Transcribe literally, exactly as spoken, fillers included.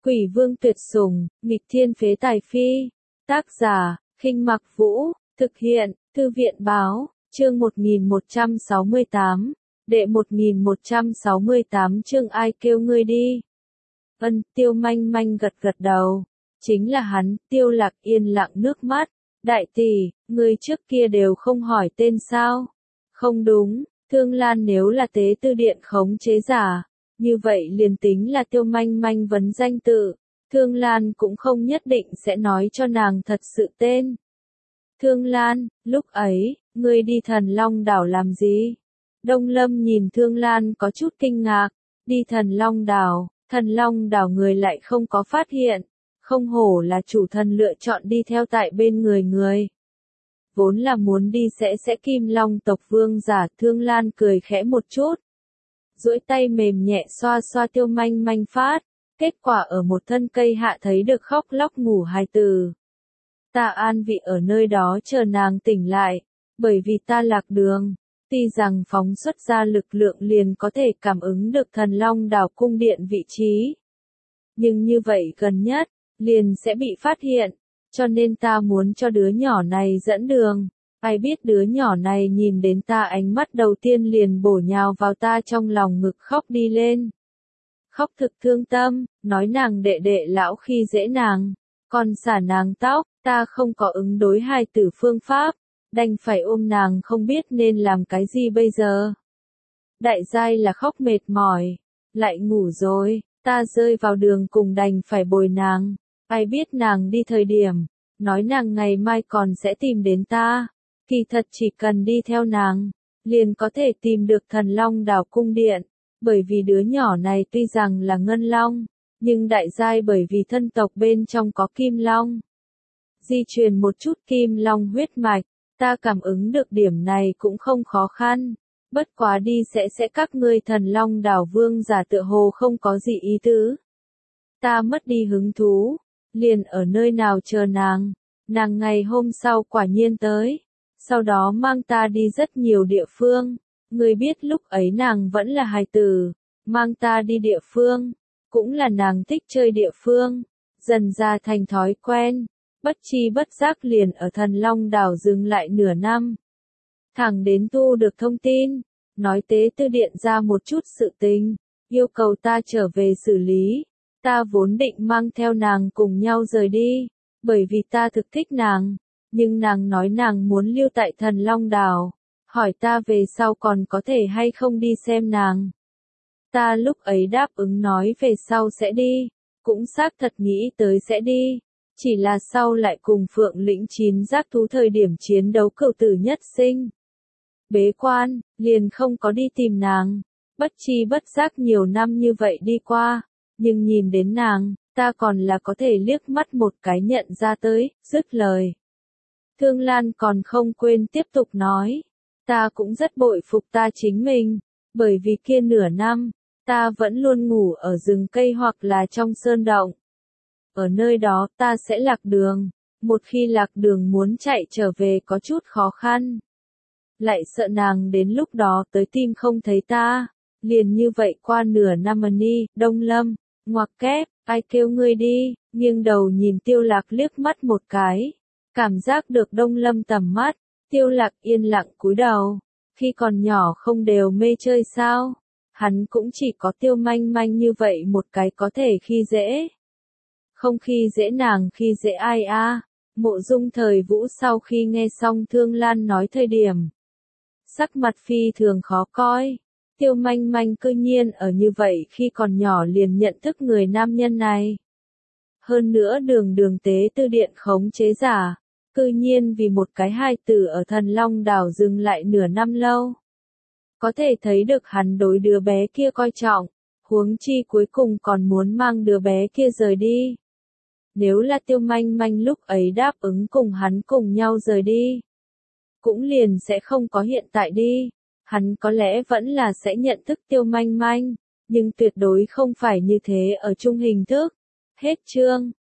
Quỷ vương tuyệt sủng, nghịch thiên phế tài phi. Tác giả, Khinh Mặc Vũ, thực hiện, Thư viện báo, chương một nghìn một trăm sáu mươi tám, đệ một nghìn một trăm sáu mươi tám chương ai kêu ngươi đi. Ân, Tiêu Manh Manh gật gật đầu, chính là hắn. Tiêu Lạc yên lặng nước mắt, đại tỷ, ngươi trước kia đều không hỏi tên sao? Không đúng, Thương Lan nếu là tế tư điện khống chế giả, như vậy liền tính là Tiêu Manh Manh vấn danh tự, Thương Lan cũng không nhất định sẽ nói cho nàng thật sự tên. Thương Lan, lúc ấy, ngươi đi Thần Long đảo làm gì? Đông Lâm nhìn Thương Lan có chút kinh ngạc, đi Thần Long đảo, Thần Long đảo người lại không có phát hiện, không hổ là chủ thần lựa chọn đi theo tại bên người người. Vốn là muốn đi sẽ sẽ Kim Long tộc vương giả. Thương Lan cười khẽ một chút, duỗi tay mềm nhẹ xoa xoa Tiêu Manh Manh phát, kết quả ở một thân cây hạ thấy được khóc lóc ngủ hài tử. Ta an vị ở nơi đó chờ nàng tỉnh lại, bởi vì ta lạc đường. Tuy rằng phóng xuất ra lực lượng liền có thể cảm ứng được Thần Long đảo cung điện vị trí, nhưng như vậy gần nhất, liền sẽ bị phát hiện, cho nên ta muốn cho đứa nhỏ này dẫn đường. Ai biết đứa nhỏ này nhìn đến ta ánh mắt đầu tiên liền bổ nhào vào ta trong lòng ngực khóc đi lên. Khóc thực thương tâm, nói nàng đệ đệ lão khi dễ nàng, còn xả nàng tóc. Ta không có ứng đối hài tử phương pháp, đành phải ôm nàng không biết nên làm cái gì bây giờ. Đại giai là khóc mệt mỏi, lại ngủ rồi, ta rơi vào đường cùng đành phải bồi nàng. Ai biết nàng đi thời điểm, nói nàng ngày mai còn sẽ tìm đến ta. Kỳ thật chỉ cần đi theo nàng, liền có thể tìm được Thần Long đảo cung điện, bởi vì đứa nhỏ này tuy rằng là ngân long, nhưng đại giai bởi vì thân tộc bên trong có kim long. Di truyền một chút kim long huyết mạch, ta cảm ứng được điểm này cũng không khó khăn. Bất quá đi sẽ sẽ các ngươi Thần Long đảo vương giả tựa hồ không có gì ý tứ. Ta mất đi hứng thú, liền ở nơi nào chờ nàng. Nàng ngày hôm sau quả nhiên tới, sau đó mang ta đi rất nhiều địa phương. Ngươi biết lúc ấy nàng vẫn là hài tử, mang ta đi địa phương, cũng là nàng thích chơi địa phương, dần ra thành thói quen. Bất chi bất giác liền ở Thần Long đảo dừng lại nửa năm. Thẳng đến thu được thông tin, nói tế tư điện ra một chút sự tình, yêu cầu ta trở về xử lý. Ta vốn định mang theo nàng cùng nhau rời đi, bởi vì ta thực thích nàng, nhưng nàng nói nàng muốn lưu tại Thần Long đảo, hỏi ta về sau còn có thể hay không đi xem nàng. Ta lúc ấy đáp ứng nói về sau sẽ đi, cũng xác thật nghĩ tới sẽ đi. Chỉ là sau lại cùng Phượng lĩnh chín giác thú thời điểm chiến đấu cửu tử nhất sinh. Bế quan, liền không có đi tìm nàng. Bất chi bất giác nhiều năm như vậy đi qua, nhưng nhìn đến nàng, ta còn là có thể liếc mắt một cái nhận ra tới, dứt lời. Thương Lan còn không quên tiếp tục nói, ta cũng rất bội phục ta chính mình, bởi vì kia nửa năm, ta vẫn luôn ngủ ở rừng cây hoặc là trong sơn động. Ở nơi đó ta sẽ lạc đường, một khi lạc đường muốn chạy trở về có chút khó khăn. Lại sợ nàng đến lúc đó tới tìm không thấy ta, liền như vậy qua nửa năm ni. Đông Lâm, ngoặc kép, ai kêu ngươi đi, nghiêng đầu nhìn Tiêu Lạc liếc mắt một cái, cảm giác được Đông Lâm tầm mắt. Tiêu Lạc yên lặng cúi đầu, khi còn nhỏ không đều mê chơi sao, hắn cũng chỉ có Tiêu Manh Manh như vậy một cái có thể khi dễ. Không khi dễ nàng khi dễ ai a? À? Mộ Dung Thời Vũ sau khi nghe xong Thương Lan nói thời điểm, sắc mặt phi thường khó coi. Tiêu Manh Manh cư nhiên ở như vậy khi còn nhỏ liền nhận thức người nam nhân này. Hơn nữa đường đường tế tư điện khống chế giả, cư nhiên vì một cái hài tử ở Thần Long đảo dừng lại nửa năm lâu. Có thể thấy được hắn đối đứa bé kia coi trọng, huống chi cuối cùng còn muốn mang đứa bé kia rời đi. Nếu là Tiêu Manh Manh lúc ấy đáp ứng cùng hắn cùng nhau rời đi, cũng liền sẽ không có hiện tại đi. Hắn có lẽ vẫn là sẽ nhận thức Tiêu Manh Manh, nhưng tuyệt đối không phải như thế ở chung hình thức. Hết chương.